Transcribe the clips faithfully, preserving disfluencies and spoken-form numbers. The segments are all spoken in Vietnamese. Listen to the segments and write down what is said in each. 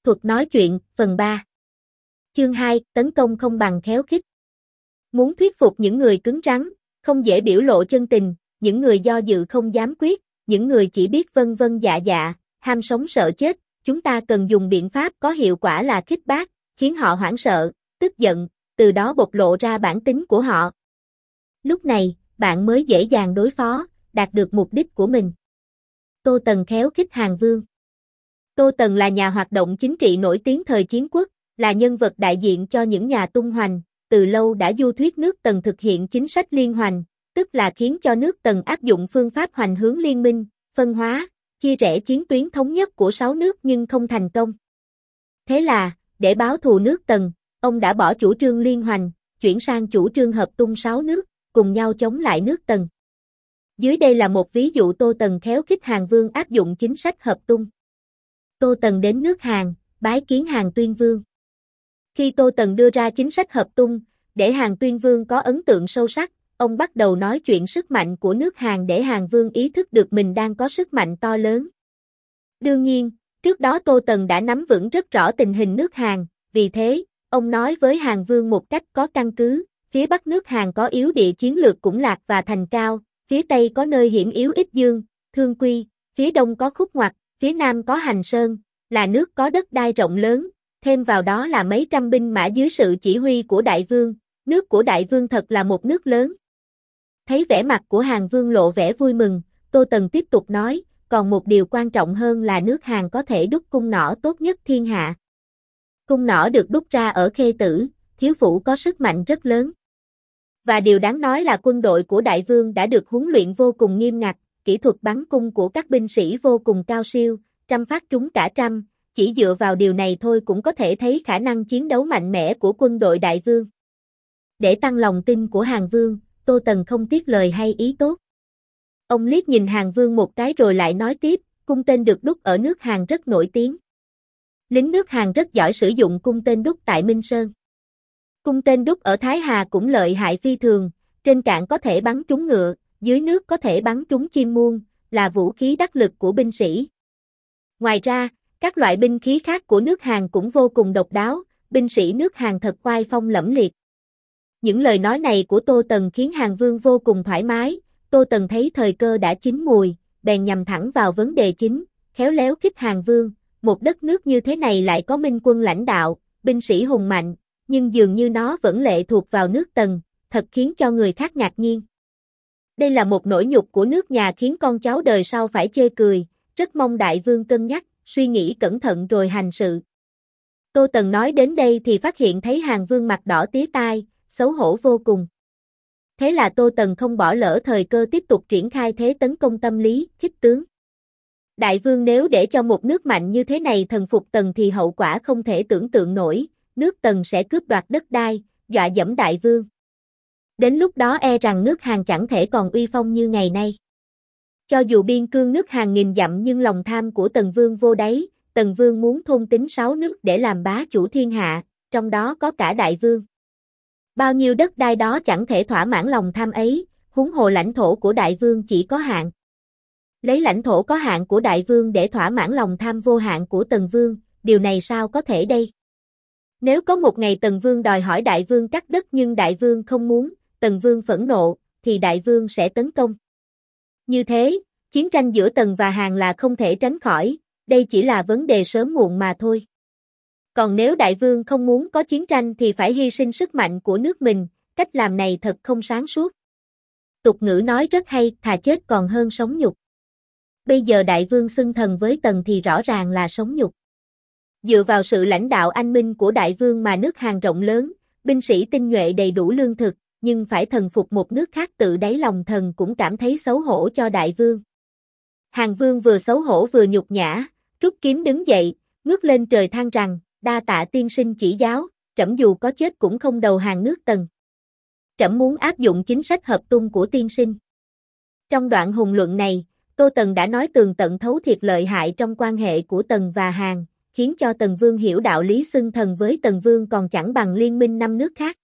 thuật nói chuyện, phần ba. Chương hai, tấn công không bằng khéo khích. Muốn thuyết phục những người cứng rắn, không dễ biểu lộ chân tình, những người do dự không dám quyết, những người chỉ biết vân vân dạ dạ, ham sống sợ chết, chúng ta cần dùng biện pháp có hiệu quả là khích bác, khiến họ hoảng sợ, tức giận, từ đó bộc lộ ra bản tính của họ. Lúc này, bạn mới dễ dàng đối phó, đạt được mục đích của mình. Tô Tần khéo khích Hàng Vương. Tô Tần là nhà hoạt động chính trị nổi tiếng thời chiến quốc, là nhân vật đại diện cho những nhà tung hoành, từ lâu đã du thuyết nước Tần thực hiện chính sách liên hoành, tức là khiến cho nước Tần áp dụng phương pháp hoành hướng liên minh, phân hóa, chia rẽ chiến tuyến thống nhất của sáu nước nhưng không thành công. Thế là, để báo thù nước Tần, ông đã bỏ chủ trương liên hoành, chuyển sang chủ trương hợp tung sáu nước, cùng nhau chống lại nước Tần. Dưới đây là một ví dụ Tô Tần khéo khích Hàng Vương áp dụng chính sách hợp tung. Tô Tần đến nước Hàn, bái kiến Hàn Tuyên Vương. Khi Tô Tần đưa ra chính sách hợp tung, để Hàn Tuyên Vương có ấn tượng sâu sắc, ông bắt đầu nói chuyện sức mạnh của nước Hàn để Hàn Vương ý thức được mình đang có sức mạnh to lớn. Đương nhiên, trước đó Tô Tần đã nắm vững rất rõ tình hình nước Hàn, vì thế, ông nói với Hàn Vương một cách có căn cứ, phía Bắc nước Hàn có yếu địa chiến lược Cũng Lạc và Thành Cao, phía Tây có nơi hiểm yếu Ích Dương, Thương Quy, phía Đông có Khúc Ngoặt, phía Nam có Hành Sơn, là nước có đất đai rộng lớn, thêm vào đó là mấy trăm binh mã dưới sự chỉ huy của Đại Vương, nước của Đại Vương thật là một nước lớn. Thấy vẻ mặt của Hàn Vương lộ vẻ vui mừng, Tô Tần tiếp tục nói, còn một điều quan trọng hơn là nước Hàn có thể đúc cung nỏ tốt nhất thiên hạ. Cung nỏ được đúc ra ở Khê Tử, Thiếu Phủ có sức mạnh rất lớn. Và điều đáng nói là quân đội của Đại Vương đã được huấn luyện vô cùng nghiêm ngặt, kỹ thuật bắn cung của các binh sĩ vô cùng cao siêu, trăm phát trúng cả trăm, chỉ dựa vào điều này thôi cũng có thể thấy khả năng chiến đấu mạnh mẽ của quân đội Đại Vương. Để tăng lòng tin của Hàn Vương, Tô Tần không tiếc lời hay ý tốt. Ông liếc nhìn Hàn Vương một cái rồi lại nói tiếp, cung tên được đúc ở nước Hàn rất nổi tiếng. Lính nước Hàn rất giỏi sử dụng cung tên đúc tại Minh Sơn. Cung tên đúc ở Thái Hà cũng lợi hại phi thường, trên cạn có thể bắn trúng ngựa, dưới nước có thể bắn trúng chim muông, là vũ khí đắc lực của binh sĩ. Ngoài ra, các loại binh khí khác của nước Hàn cũng vô cùng độc đáo, binh sĩ nước Hàn thật oai phong lẫm liệt. Những lời nói này của Tô Tần khiến Hàn Vương vô cùng thoải mái, Tô Tần thấy thời cơ đã chín mùi, bèn nhằm thẳng vào vấn đề chính, khéo léo khích Hàn Vương, một đất nước như thế này lại có minh quân lãnh đạo, binh sĩ hùng mạnh, nhưng dường như nó vẫn lệ thuộc vào nước Tần, thật khiến cho người khác ngạc nhiên. Đây là một nỗi nhục của nước nhà khiến con cháu đời sau phải chê cười, rất mong Đại Vương cân nhắc, suy nghĩ cẩn thận rồi hành sự. Tô Tần nói đến đây thì phát hiện thấy Hàn Vương mặt đỏ tía tai, xấu hổ vô cùng. Thế là Tô Tần không bỏ lỡ thời cơ tiếp tục triển khai thế tấn công tâm lý, khích tướng. Đại Vương nếu để cho một nước mạnh như thế này thần phục Tần thì hậu quả không thể tưởng tượng nổi, nước Tần sẽ cướp đoạt đất đai, dọa dẫm Đại Vương. Đến lúc đó e rằng nước Hàn chẳng thể còn uy phong như ngày nay. Cho dù biên cương nước Hàn nghìn dặm nhưng lòng tham của Tần Vương vô đáy, Tần Vương muốn thôn tính sáu nước để làm bá chủ thiên hạ, trong đó có cả Đại Vương. Bao nhiêu đất đai đó chẳng thể thỏa mãn lòng tham ấy, huống hồ lãnh thổ của Đại Vương chỉ có hạn. Lấy lãnh thổ có hạn của Đại Vương để thỏa mãn lòng tham vô hạn của Tần Vương, điều này sao có thể đây? Nếu có một ngày Tần Vương đòi hỏi Đại Vương cắt đất nhưng Đại Vương không muốn, Tần Vương phẫn nộ, thì Đại Vương sẽ tấn công. Như thế, chiến tranh giữa Tần và Hàn là không thể tránh khỏi, đây chỉ là vấn đề sớm muộn mà thôi. Còn nếu Đại Vương không muốn có chiến tranh thì phải hy sinh sức mạnh của nước mình, cách làm này thật không sáng suốt. Tục ngữ nói rất hay, thà chết còn hơn sống nhục. Bây giờ Đại Vương xưng thần với Tần thì rõ ràng là sống nhục. Dựa vào sự lãnh đạo anh minh của Đại Vương mà nước Hàn rộng lớn, binh sĩ tinh nhuệ đầy đủ lương thực, nhưng phải thần phục một nước khác tự đáy lòng thần cũng cảm thấy xấu hổ cho Đại Vương. Hàn Vương vừa xấu hổ vừa nhục nhã, rút kiếm đứng dậy, ngước lên trời than rằng, đa tạ tiên sinh chỉ giáo, trẫm dù có chết cũng không đầu hàng nước Tần. Trẫm muốn áp dụng chính sách hợp tung của tiên sinh. Trong đoạn hùng luận này, Tô Tần đã nói tường tận thấu thiệt lợi hại trong quan hệ của Tần và Hàn, khiến cho Tần Vương hiểu đạo lý xưng thần với Tần Vương còn chẳng bằng liên minh năm nước khác.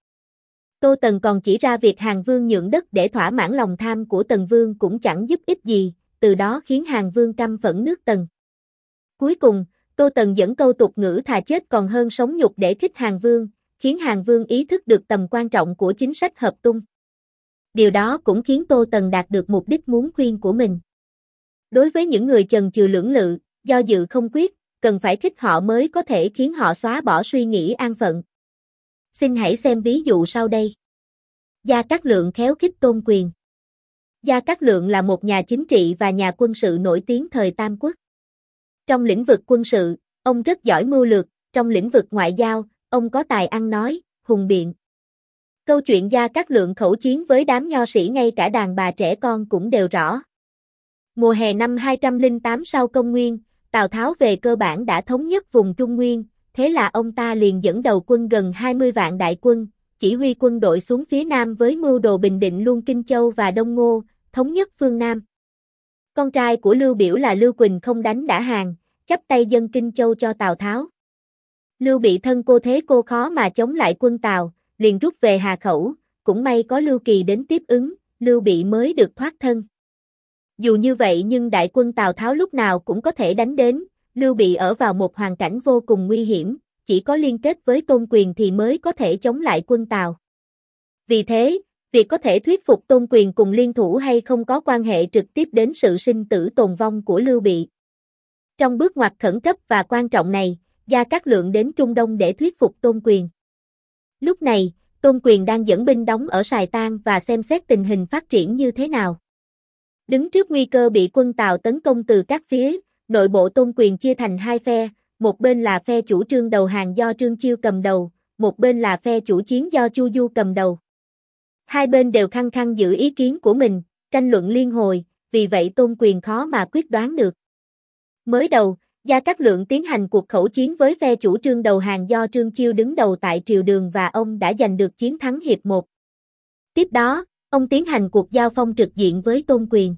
Tô Tần còn chỉ ra việc Hàn Vương nhượng đất để thỏa mãn lòng tham của Tần Vương cũng chẳng giúp ích gì, từ đó khiến Hàn Vương căm phẫn nước Tần. Cuối cùng, Tô Tần dẫn câu tục ngữ thà chết còn hơn sống nhục để khích Hàn Vương, khiến Hàn Vương ý thức được tầm quan trọng của chính sách hợp tung. Điều đó cũng khiến Tô Tần đạt được mục đích muốn khuyên của mình. Đối với những người chần chừ lưỡng lự, do dự không quyết, cần phải khích họ mới có thể khiến họ xóa bỏ suy nghĩ an phận. Xin hãy xem ví dụ sau đây. Gia Cát Lượng khéo khích Tôn Quyền. Gia Cát Lượng là một nhà chính trị và nhà quân sự nổi tiếng thời Tam Quốc. Trong lĩnh vực quân sự, ông rất giỏi mưu lược, trong lĩnh vực ngoại giao, ông có tài ăn nói, hùng biện. Câu chuyện Gia Cát Lượng khẩu chiến với đám nho sĩ ngay cả đàn bà trẻ con cũng đều rõ. Mùa hè năm hai trăm lẻ tám sau công nguyên, Tào Tháo về cơ bản đã thống nhất vùng Trung Nguyên, thế là ông ta liền dẫn đầu quân gần hai mươi vạn đại quân, chỉ huy quân đội xuống phía Nam với mưu đồ bình định luôn Kinh Châu và Đông Ngô, thống nhất phương Nam. Con trai của Lưu Biểu là Lưu Quỳnh không đánh đã hàng, chắp tay dâng Kinh Châu cho Tào Tháo. Lưu Bị thân cô thế cô khó mà chống lại quân Tào, liền rút về Hà Khẩu, cũng may có Lưu Kỳ đến tiếp ứng, Lưu Bị mới được thoát thân. Dù như vậy nhưng đại quân Tào Tháo lúc nào cũng có thể đánh đến, Lưu Bị ở vào một hoàn cảnh vô cùng nguy hiểm, chỉ có liên kết với Tôn Quyền thì mới có thể chống lại quân Tào. Vì thế, việc có thể thuyết phục Tôn Quyền cùng liên thủ hay không có quan hệ trực tiếp đến sự sinh tử tồn vong của Lưu Bị. Trong bước ngoặt khẩn cấp và quan trọng này, Gia Cát Lượng đến Trung Đông để thuyết phục Tôn Quyền. Lúc này, Tôn Quyền đang dẫn binh đóng ở Sài Tan và xem xét tình hình phát triển như thế nào. Đứng trước nguy cơ bị quân Tào tấn công từ các phía, nội bộ Tôn Quyền chia thành hai phe, một bên là phe chủ trương đầu hàng do Trương Chiêu cầm đầu, một bên là phe chủ chiến do Chu Du cầm đầu. Hai bên đều khăng khăng giữ ý kiến của mình, tranh luận liên hồi, vì vậy Tôn Quyền khó mà quyết đoán được. Mới đầu, Gia Cát Lượng tiến hành cuộc khẩu chiến với phe chủ trương đầu hàng do Trương Chiêu đứng đầu tại triều đường và ông đã giành được chiến thắng hiệp một. Tiếp đó, ông tiến hành cuộc giao phong trực diện với Tôn Quyền.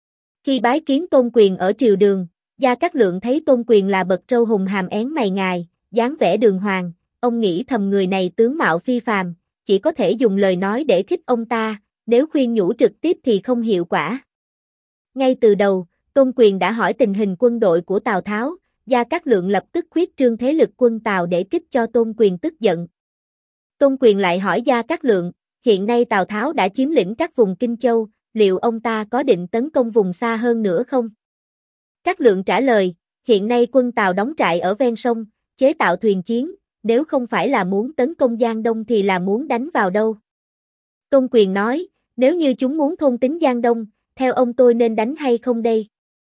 Khi bái kiến Tôn Quyền ở triều đường, Gia Cát Lượng thấy Tôn Quyền là bậc trâu hùng hàm én mày ngài, dáng vẻ đường hoàng, ông nghĩ thầm người này tướng mạo phi phàm, chỉ có thể dùng lời nói để khích ông ta, nếu khuyên nhủ trực tiếp thì không hiệu quả. Ngay từ đầu, Tôn Quyền đã hỏi tình hình quân đội của Tào Tháo, Gia Cát Lượng lập tức khuyết trương thế lực quân Tào để kích cho Tôn Quyền tức giận. Tôn Quyền lại hỏi Gia Cát Lượng, hiện nay Tào Tháo đã chiếm lĩnh các vùng Kinh Châu, liệu ông ta có định tấn công vùng xa hơn nữa không? Cát Lượng trả lời, hiện nay quân Tào đóng trại ở ven sông, chế tạo thuyền chiến, nếu không phải là muốn tấn công Giang Đông thì là muốn đánh vào đâu? Tôn Quyền nói, nếu như chúng muốn thôn tính Giang Đông, theo ông tôi nên đánh hay không đây?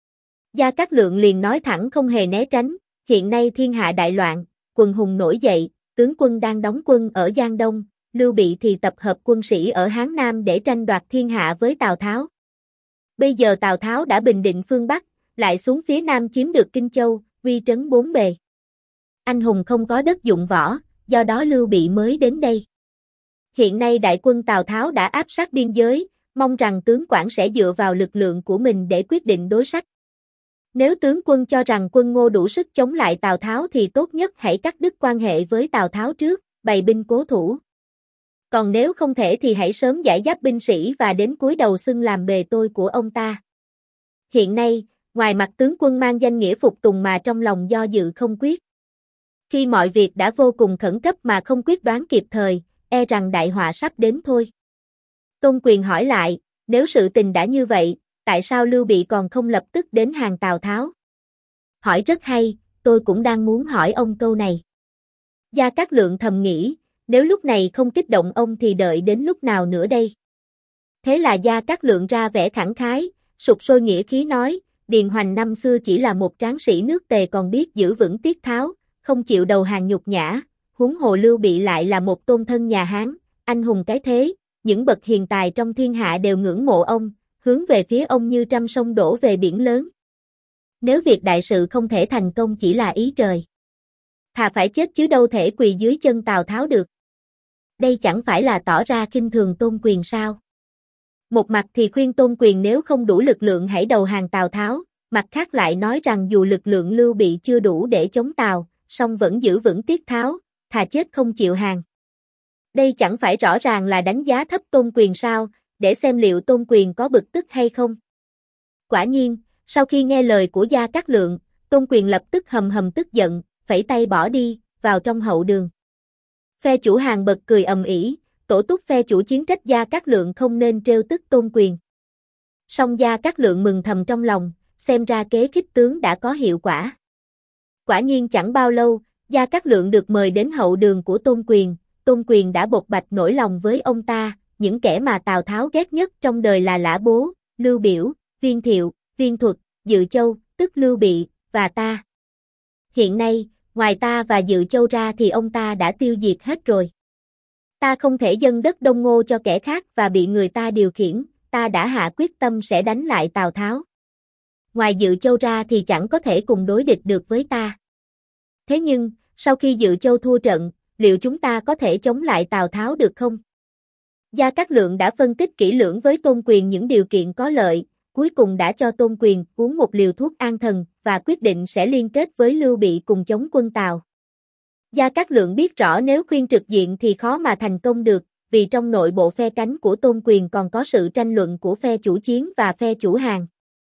Gia Cát Lượng liền nói thẳng không hề né tránh, hiện nay thiên hạ đại loạn, quần hùng nổi dậy, tướng quân đang đóng quân ở Giang Đông, Lưu Bị thì tập hợp quân sĩ ở Hán Nam để tranh đoạt thiên hạ với Tào Tháo. Bây giờ Tào Tháo đã bình định phương Bắc, lại xuống phía Nam chiếm được Kinh Châu, uy trấn bốn bề. Anh hùng không có đất dụng võ, do đó Lưu Bị mới đến đây. Hiện nay đại quân Tào Tháo đã áp sát biên giới, mong rằng tướng quản sẽ dựa vào lực lượng của mình để quyết định đối sách. Nếu tướng quân cho rằng quân Ngô đủ sức chống lại Tào Tháo thì tốt nhất hãy cắt đứt quan hệ với Tào Tháo trước, bày binh cố thủ. Còn nếu không thể thì hãy sớm giải giáp binh sĩ và đến cúi đầu xưng làm bề tôi của ông ta. Hiện nay, ngoài mặt tướng quân mang danh nghĩa phục tùng mà trong lòng do dự không quyết. Khi mọi việc đã vô cùng khẩn cấp mà không quyết đoán kịp thời, e rằng đại họa sắp đến thôi. Tôn Quyền hỏi lại, nếu sự tình đã như vậy, tại sao Lưu Bị còn không lập tức đến hàng Tào Tháo? Hỏi rất hay, tôi cũng đang muốn hỏi ông câu này. Gia Cát Lượng thầm nghĩ, nếu lúc này không kích động ông thì đợi đến lúc nào nữa đây? Thế là Gia Cát Lượng ra vẻ khẳng khái, sục sôi nghĩa khí nói, Điền Hoành năm xưa chỉ là một tráng sĩ nước Tề còn biết giữ vững tiết tháo, không chịu đầu hàng nhục nhã, huống hồ Lưu Bị lại là một tôn thân nhà Hán, anh hùng cái thế, những bậc hiền tài trong thiên hạ đều ngưỡng mộ ông, hướng về phía ông như trăm sông đổ về biển lớn. Nếu việc đại sự không thể thành công chỉ là ý trời, thà phải chết chứ đâu thể quỳ dưới chân Tào Tháo được. Đây chẳng phải là tỏ ra khinh thường Tôn Quyền sao? Một mặt thì khuyên Tôn Quyền nếu không đủ lực lượng hãy đầu hàng Tào Tháo, mặt khác lại nói rằng dù lực lượng Lưu Bị chưa đủ để chống Tào, song vẫn giữ vững tiết tháo, thà chết không chịu hàng. Đây chẳng phải rõ ràng là đánh giá thấp Tôn Quyền sao, để xem liệu Tôn Quyền có bực tức hay không. Quả nhiên, sau khi nghe lời của Gia Cát Lượng, Tôn Quyền lập tức hầm hầm tức giận, phẩy tay bỏ đi, vào trong hậu đường. Phe chủ hàng bật cười ầm ĩ, tổ túc phe chủ chiến trách Gia Cát Lượng không nên trêu tức Tôn Quyền. Song Gia Cát Lượng mừng thầm trong lòng, xem ra kế khích tướng đã có hiệu quả. Quả nhiên chẳng bao lâu, Gia Cát Lượng được mời đến hậu đường của Tôn Quyền, Tôn Quyền đã bộc bạch nỗi lòng với ông ta, những kẻ mà Tào Tháo ghét nhất trong đời là Lã Bố, Lưu Biểu, Viên Thiệu, Viên Thuật, Dự Châu, tức Lưu Bị, và ta. Hiện nay, ngoài ta và Dự Châu ra thì ông ta đã tiêu diệt hết rồi. Ta không thể dâng đất Đông Ngô cho kẻ khác và bị người ta điều khiển, ta đã hạ quyết tâm sẽ đánh lại Tào Tháo. Ngoài Dự Châu ra thì chẳng có thể cùng đối địch được với ta. Thế nhưng, sau khi Dự Châu thua trận, liệu chúng ta có thể chống lại Tào Tháo được không? Gia Cát Lượng đã phân tích kỹ lưỡng với Tôn Quyền những điều kiện có lợi, cuối cùng đã cho Tôn Quyền uống một liều thuốc an thần và quyết định sẽ liên kết với Lưu Bị cùng chống quân Tào. Gia Cát Lượng biết rõ nếu khuyên trực diện thì khó mà thành công được, vì trong nội bộ phe cánh của Tôn Quyền còn có sự tranh luận của phe chủ chiến và phe chủ hàng.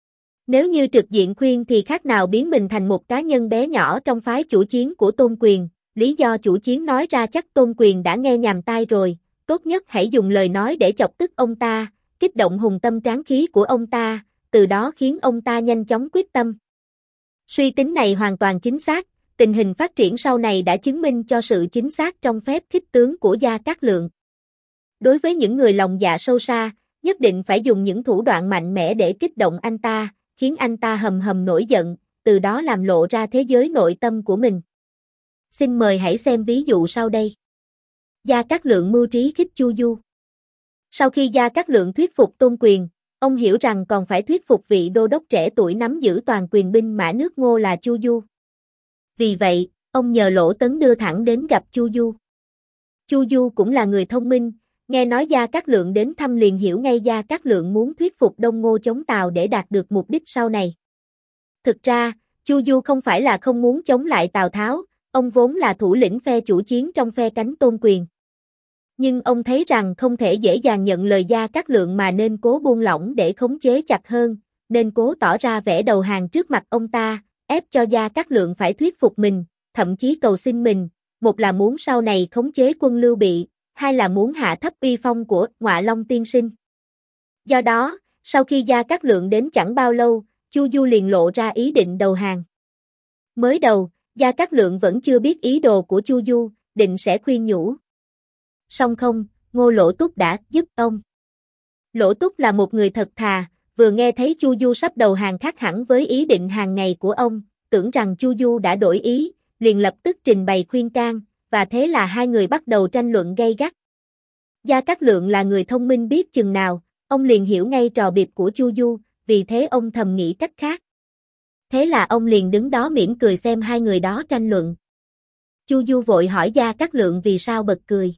Nếu như trực diện khuyên thì khác nào biến mình thành một cá nhân bé nhỏ trong phái chủ chiến của Tôn Quyền, lý do chủ chiến nói ra chắc Tôn Quyền đã nghe nhàm tai rồi, tốt nhất hãy dùng lời nói để chọc tức ông ta, kích động hùng tâm tráng khí của ông ta, từ đó khiến ông ta nhanh chóng quyết tâm. Suy tính này hoàn toàn chính xác, tình hình phát triển sau này đã chứng minh cho sự chính xác trong phép khích tướng của Gia Cát Lượng. Đối với những người lòng dạ sâu xa, nhất định phải dùng những thủ đoạn mạnh mẽ để kích động anh ta, khiến anh ta hầm hầm nổi giận, từ đó làm lộ ra thế giới nội tâm của mình. Xin mời hãy xem ví dụ sau đây. Gia Cát Lượng mưu trí khích Chu Du. Sau khi Gia Cát Lượng thuyết phục Tôn Quyền, ông hiểu rằng còn phải thuyết phục vị đô đốc trẻ tuổi nắm giữ toàn quyền binh mã nước Ngô là Chu Du. Vì vậy, ông nhờ Lỗ Tấn đưa thẳng đến gặp Chu Du. Chu Du cũng là người thông minh, nghe nói Gia Cát Lượng đến thăm liền hiểu ngay Gia Cát Lượng muốn thuyết phục Đông Ngô chống Tào để đạt được mục đích sau này. Thực ra, Chu Du không phải là không muốn chống lại Tào Tháo, ông vốn là thủ lĩnh phe chủ chiến trong phe cánh Tôn Quyền. Nhưng ông thấy rằng không thể dễ dàng nhận lời Gia Cát Lượng mà nên cố buông lỏng để khống chế chặt hơn, nên cố tỏ ra vẻ đầu hàng trước mặt ông ta, ép cho Gia Cát Lượng phải thuyết phục mình, thậm chí cầu xin mình, một là muốn sau này khống chế quân Lưu Bị, hai là muốn hạ thấp uy phong của Ngọa Long tiên sinh. Do đó, sau khi Gia Cát Lượng đến chẳng bao lâu, Chu Du liền lộ ra ý định đầu hàng. Mới đầu, Gia Cát Lượng vẫn chưa biết ý đồ của Chu Du, định sẽ khuyên nhủ. Song không, Ngô Lỗ Túc đã giúp ông. Lỗ Túc là một người thật thà, vừa nghe thấy Chu Du sắp đầu hàng khác hẳn với ý định hàng ngày của ông, tưởng rằng Chu Du đã đổi ý, liền lập tức trình bày khuyên can, và thế là hai người bắt đầu tranh luận gay gắt. Gia Cát Lượng là người thông minh biết chừng nào, ông liền hiểu ngay trò biệp của Chu Du, vì thế ông thầm nghĩ cách khác. Thế là ông liền đứng đó mỉm cười xem hai người đó tranh luận. Chu Du vội hỏi Gia Cát Lượng vì sao bật cười.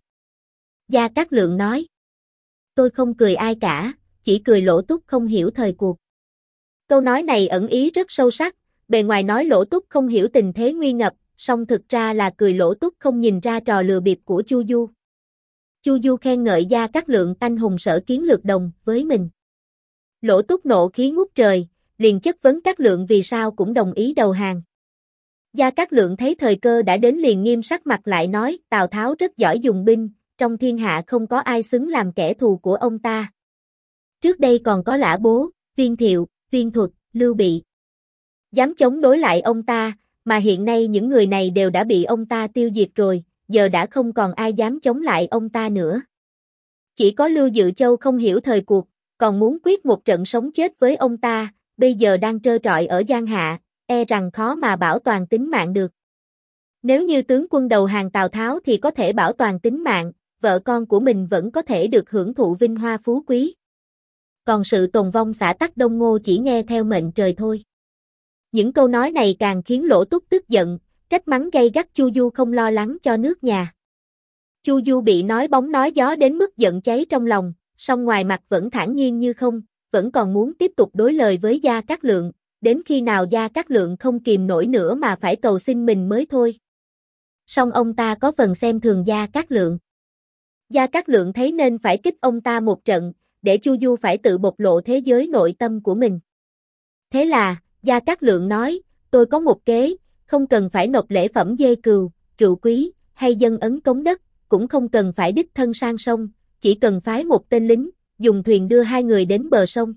Gia Cát Lượng nói: Tôi không cười ai cả, chỉ cười Lỗ Túc không hiểu thời cuộc. Câu nói này ẩn ý rất sâu sắc, bề ngoài nói Lỗ Túc không hiểu tình thế nguy ngập, song thực ra là cười Lỗ Túc không nhìn ra trò lừa bịp của Chu Du. Chu Du khen ngợi Gia Cát Lượng anh hùng sở kiến lược đồng với mình. Lỗ Túc nộ khí ngút trời, liền chất vấn Cát Lượng vì sao cũng đồng ý đầu hàng. Gia Cát Lượng thấy thời cơ đã đến liền nghiêm sắc mặt lại nói, Tào Tháo rất giỏi dùng binh, trong thiên hạ không có ai xứng làm kẻ thù của ông ta. Trước đây còn có Lã Bố, Viên Thiệu, Viên Thuật, Lưu Bị. Dám chống đối lại ông ta, mà hiện nay những người này đều đã bị ông ta tiêu diệt rồi, giờ đã không còn ai dám chống lại ông ta nữa. Chỉ có Lưu Dự Châu không hiểu thời cuộc, còn muốn quyết một trận sống chết với ông ta, bây giờ đang trơ trọi ở Giang Hạ, e rằng khó mà bảo toàn tính mạng được. Nếu như tướng quân đầu hàng Tào Tháo thì có thể bảo toàn tính mạng, vợ con của mình vẫn có thể được hưởng thụ vinh hoa phú quý. Còn sự tồn vong xã tắc Đông Ngô chỉ nghe theo mệnh trời thôi. Những câu nói này càng khiến Lỗ Túc tức giận, trách mắng gay gắt Chu Du không lo lắng cho nước nhà. Chu Du bị nói bóng nói gió đến mức giận cháy trong lòng, song ngoài mặt vẫn thản nhiên như không, vẫn còn muốn tiếp tục đối lời với Gia Cát Lượng, đến khi nào Gia Cát Lượng không kìm nổi nữa mà phải cầu xin mình mới thôi. Song ông ta có phần xem thường Gia Cát Lượng. Gia Cát Lượng thấy nên phải kích ông ta một trận, để Chu Du phải tự bộc lộ thế giới nội tâm của mình. Thế là, Gia Cát Lượng nói, Tôi có một kế, không cần phải nộp lễ phẩm dê cừu, rượu quý, hay dân ấn cống đất, cũng không cần phải đích thân sang sông, chỉ cần phái một tên lính, dùng thuyền đưa hai người đến bờ sông.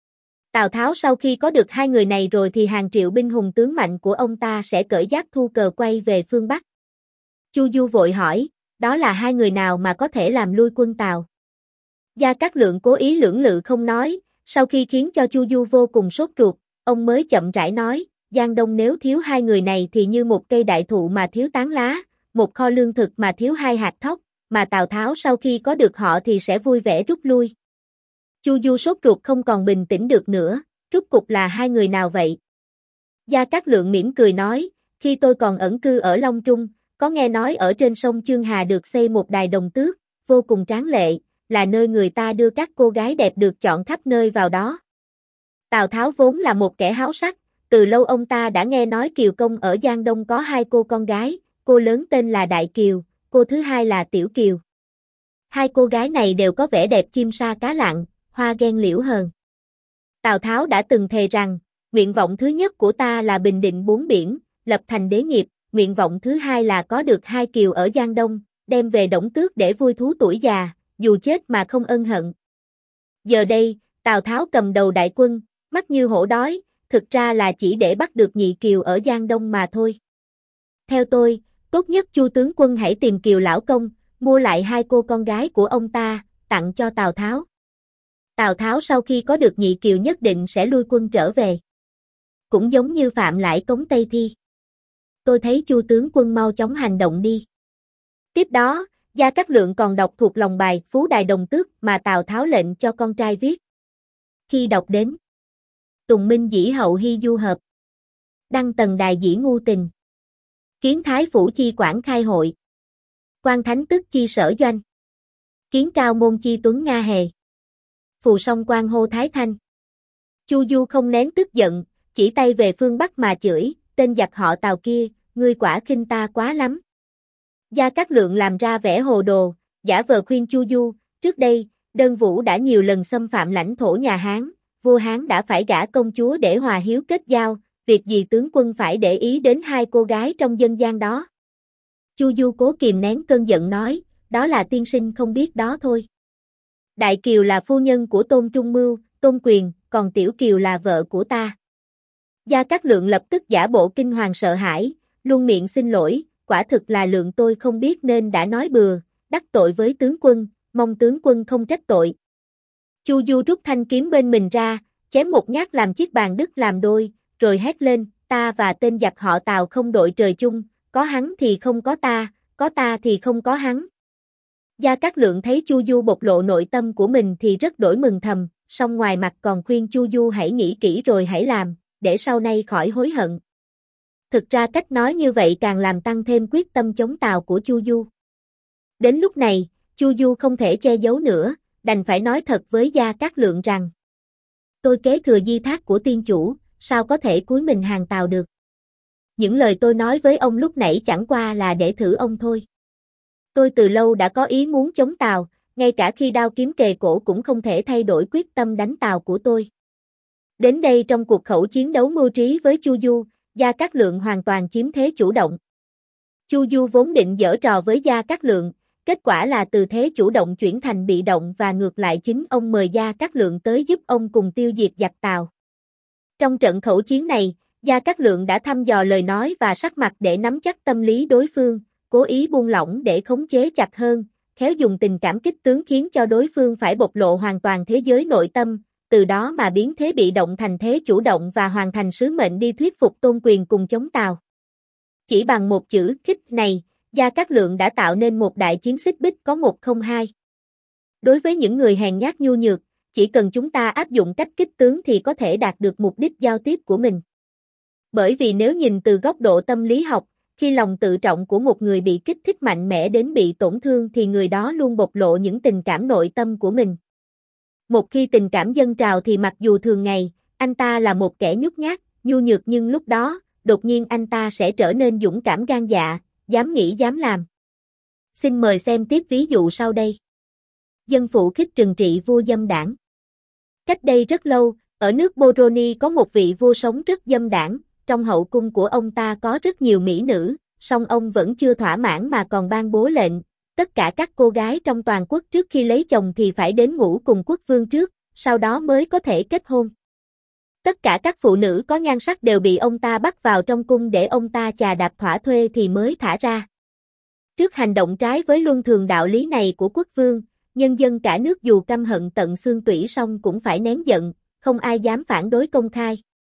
Tào Tháo sau khi có được hai người này rồi thì hàng triệu binh hùng tướng mạnh của ông ta sẽ cởi giáp thu cờ quay về phương Bắc. Chu Du vội hỏi, đó là hai người nào mà có thể làm lui quân Tào? Gia Cát Lượng cố ý lưỡng lự không nói, sau khi khiến cho Chu Du vô cùng sốt ruột, ông mới chậm rãi nói, Giang Đông nếu thiếu hai người này thì như một cây đại thụ mà thiếu tán lá, một kho lương thực mà thiếu hai hạt thóc, mà Tào Tháo sau khi có được họ thì sẽ vui vẻ rút lui. Chu Du sốt ruột không còn bình tĩnh được nữa, rút cục là hai người nào vậy? Gia Cát Lượng mỉm cười nói, khi tôi còn ẩn cư ở Long Trung, có nghe nói ở trên sông Chương Hà được xây một đài đồng tước, vô cùng tráng lệ, là nơi người ta đưa các cô gái đẹp được chọn khắp nơi vào đó. Tào Tháo vốn là một kẻ háo sắc, từ lâu ông ta đã nghe nói Kiều Công ở Giang Đông có hai cô con gái, cô lớn tên là Đại Kiều, cô thứ hai là Tiểu Kiều. Hai cô gái này đều có vẻ đẹp chim sa cá lặng, hoa ghen liễu hờn. Tào Tháo đã từng thề rằng, nguyện vọng thứ nhất của ta là bình định bốn biển, lập thành đế nghiệp, nguyện vọng thứ hai là có được hai Kiều ở Giang Đông, đem về Đổng Tước để vui thú tuổi già, dù chết mà không ân hận. Giờ đây, Tào Tháo cầm đầu đại quân, mắt như hổ đói, thực ra là chỉ để bắt được nhị Kiều ở Giang Đông mà thôi. Theo tôi, tốt nhất Chu tướng quân hãy tìm Kiều lão công, mua lại hai cô con gái của ông ta, tặng cho Tào Tháo. Tào Tháo sau khi có được nhị Kiều nhất định sẽ lui quân trở về. Cũng giống như Phạm Lãi cống Tây Thi. Tôi thấy Chu tướng quân mau chóng hành động đi. Tiếp đó, Gia Cát Lượng còn đọc thuộc lòng bài Phú Đài Đồng Tước mà Tào Tháo lệnh cho con trai viết. Khi đọc đến Tùng Minh dĩ hậu hy du hợp, đăng tần đài dĩ ngu tình, kiến thái phủ chi quản khai hội, quan thánh tức chi sở doanh, kiến cao môn chi tuấn nga hề, phù song quan hô thái thanh. Chu Du không nén tức giận, chỉ tay về phương Bắc mà chửi, tên giặc họ Tào kia, ngươi quả khinh ta quá lắm. Gia Cát Lượng làm ra vẻ hồ đồ, giả vờ khuyên Chu Du, trước đây, Đơn Vũ đã nhiều lần xâm phạm lãnh thổ nhà Hán, vua Hán đã phải gả công chúa để hòa hiếu kết giao, việc gì tướng quân phải để ý đến hai cô gái trong dân gian đó. Chu Du cố kìm nén cơn giận nói, đó là tiên sinh không biết đó thôi. Đại Kiều là phu nhân của Tôn Trung Mưu, Tôn Quyền, còn Tiểu Kiều là vợ của ta. Gia Cát Lượng lập tức giả bộ kinh hoàng sợ hãi, luôn miệng xin lỗi, quả thực là lượng tôi không biết nên đã nói bừa, đắc tội với tướng quân, mong tướng quân không trách tội. Chu Du rút thanh kiếm bên mình ra, chém một nhát làm chiếc bàn đứt làm đôi, rồi hét lên, ta và tên giặc họ Tào không đội trời chung, có hắn thì không có ta, có ta thì không có hắn. Gia Cát Lượng thấy Chu Du bộc lộ nội tâm của mình thì rất đổi mừng thầm, song ngoài mặt còn khuyên Chu Du hãy nghĩ kỹ rồi hãy làm, để sau này khỏi hối hận. Thực ra cách nói như vậy càng làm tăng thêm quyết tâm chống Tào của Chu Du. Đến lúc này, Chu Du không thể che giấu nữa, đành phải nói thật với Gia Cát Lượng rằng tôi kế thừa di thác của tiên chủ, sao có thể cúi mình hàng Tào được. Những lời tôi nói với ông lúc nãy chẳng qua là để thử ông thôi. Tôi từ lâu đã có ý muốn chống Tào, ngay cả khi đao kiếm kề cổ cũng không thể thay đổi quyết tâm đánh Tào của tôi. Đến đây trong cuộc khẩu chiến đấu mưu trí với Chu Du, Gia Cát Lượng hoàn toàn chiếm thế chủ động. Chu Du vốn định giở trò với Gia Cát Lượng, kết quả là từ thế chủ động chuyển thành bị động và ngược lại chính ông mời Gia Cát Lượng tới giúp ông cùng tiêu diệt giặc Tào. Trong trận khẩu chiến này, Gia Cát Lượng đã thăm dò lời nói và sắc mặt để nắm chắc tâm lý đối phương, cố ý buông lỏng để khống chế chặt hơn, khéo dùng tình cảm kích tướng khiến cho đối phương phải bộc lộ hoàn toàn thế giới nội tâm, từ đó mà biến thế bị động thành thế chủ động và hoàn thành sứ mệnh đi thuyết phục Tôn Quyền cùng chống Tào. Chỉ bằng một chữ khích này, Gia Cát Lượng đã tạo nên một đại chiến xích bích có một không hai. Đối với những người hèn nhát nhu nhược, chỉ cần chúng ta áp dụng cách kích tướng thì có thể đạt được mục đích giao tiếp của mình. Bởi vì nếu nhìn từ góc độ tâm lý học, khi lòng tự trọng của một người bị kích thích mạnh mẽ đến bị tổn thương thì người đó luôn bộc lộ những tình cảm nội tâm của mình. Một khi tình cảm dâng trào thì mặc dù thường ngày, anh ta là một kẻ nhút nhát, nhu nhược nhưng lúc đó, đột nhiên anh ta sẽ trở nên dũng cảm gan dạ, dám nghĩ dám làm. Xin mời xem tiếp ví dụ sau đây. Dân phụ khích trừng trị vua dâm đảng. Cách đây rất lâu, ở nước Boroni có một vị vua sống rất dâm đảng, trong hậu cung của ông ta có rất nhiều mỹ nữ, song ông vẫn chưa thỏa mãn mà còn ban bố lệnh, tất cả các cô gái trong toàn quốc trước khi lấy chồng thì phải đến ngủ cùng quốc vương trước, sau đó mới có thể kết hôn. Tất cả các phụ nữ có nhan sắc đều bị ông ta bắt vào trong cung để ông ta chà đạp thỏa thuê thì mới thả ra. Trước hành động trái với luân thường đạo lý này của quốc vương, nhân dân cả nước dù căm hận tận xương tủy song cũng phải nén giận, không ai dám phản đối công khai.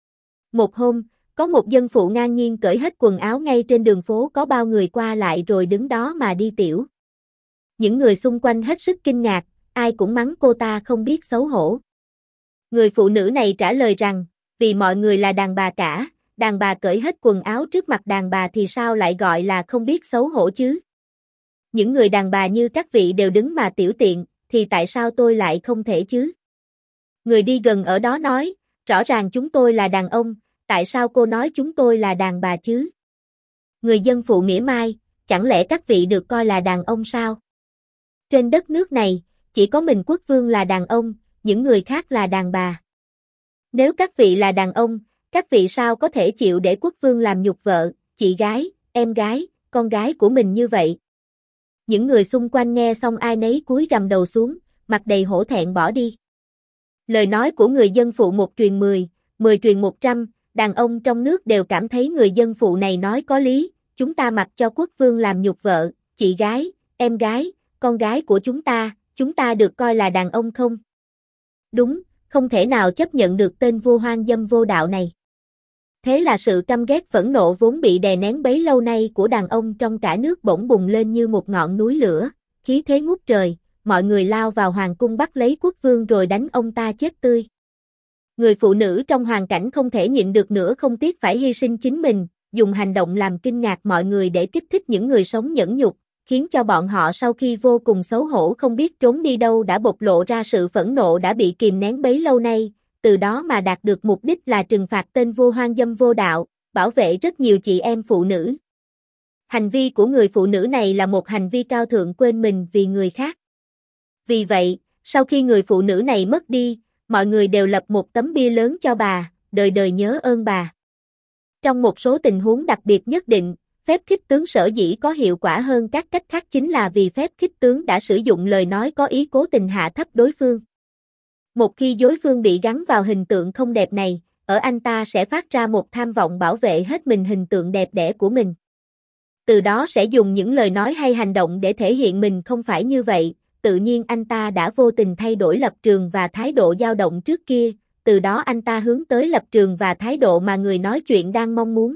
Một hôm, có một dân phụ ngang nhiên cởi hết quần áo ngay trên đường phố, có bao người qua lại rồi đứng đó mà đi tiểu. Những người xung quanh hết sức kinh ngạc, ai cũng mắng cô ta không biết xấu hổ. Người phụ nữ này trả lời rằng, vì mọi người là đàn bà cả, đàn bà cởi hết quần áo trước mặt đàn bà thì sao lại gọi là không biết xấu hổ chứ? Những người đàn bà như các vị đều đứng mà tiểu tiện, thì tại sao tôi lại không thể chứ? Người đi gần ở đó nói, rõ ràng chúng tôi là đàn ông, tại sao cô nói chúng tôi là đàn bà chứ? Người dân phụ mỉa mai, chẳng lẽ các vị được coi là đàn ông sao? Trên đất nước này, chỉ có mình quốc vương là đàn ông, những người khác là đàn bà. Nếu các vị là đàn ông, các vị sao có thể chịu để quốc vương làm nhục vợ, chị gái, em gái, con gái của mình như vậy? Những người xung quanh nghe xong ai nấy cúi gằm đầu xuống, mặt đầy hổ thẹn bỏ đi. Lời nói của người dân phụ một truyền mười, mười truyền một trăm, đàn ông trong nước đều cảm thấy người dân phụ này nói có lý, chúng ta mặc cho quốc vương làm nhục vợ, chị gái, em gái, con gái của chúng ta, chúng ta được coi là đàn ông không? Đúng, không thể nào chấp nhận được tên vua hoang dâm vô đạo này. Thế là sự căm ghét phẫn nộ vốn bị đè nén bấy lâu nay của đàn ông trong cả nước bỗng bùng lên như một ngọn núi lửa, khí thế ngút trời, mọi người lao vào hoàng cung bắt lấy quốc vương rồi đánh ông ta chết tươi. Người phụ nữ trong hoàn cảnh không thể nhịn được nữa không tiếc phải hy sinh chính mình, dùng hành động làm kinh ngạc mọi người để kích thích những người sống nhẫn nhục, khiến cho bọn họ sau khi vô cùng xấu hổ không biết trốn đi đâu đã bộc lộ ra sự phẫn nộ đã bị kìm nén bấy lâu nay, từ đó mà đạt được mục đích là trừng phạt tên vua hoang dâm vô đạo, bảo vệ rất nhiều chị em phụ nữ. Hành vi của người phụ nữ này là một hành vi cao thượng quên mình vì người khác. Vì vậy, sau khi người phụ nữ này mất đi, mọi người đều lập một tấm bia lớn cho bà, đời đời nhớ ơn bà. Trong một số tình huống đặc biệt nhất định, phép khích tướng sở dĩ có hiệu quả hơn các cách khác chính là vì phép khích tướng đã sử dụng lời nói có ý cố tình hạ thấp đối phương. Một khi đối phương bị gắn vào hình tượng không đẹp này, ở anh ta sẽ phát ra một tham vọng bảo vệ hết mình hình tượng đẹp đẽ của mình. Từ đó sẽ dùng những lời nói hay hành động để thể hiện mình không phải như vậy, tự nhiên anh ta đã vô tình thay đổi lập trường và thái độ dao động trước kia, từ đó anh ta hướng tới lập trường và thái độ mà người nói chuyện đang mong muốn.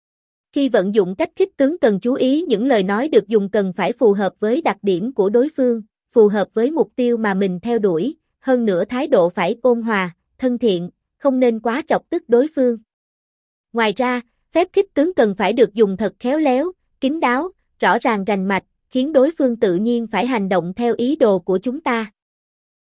Khi vận dụng cách khích tướng cần chú ý những lời nói được dùng cần phải phù hợp với đặc điểm của đối phương, phù hợp với mục tiêu mà mình theo đuổi, hơn nữa thái độ phải ôn hòa, thân thiện, không nên quá chọc tức đối phương. Ngoài ra, phép khích tướng cần phải được dùng thật khéo léo, kín đáo, rõ ràng rành mạch, khiến đối phương tự nhiên phải hành động theo ý đồ của chúng ta.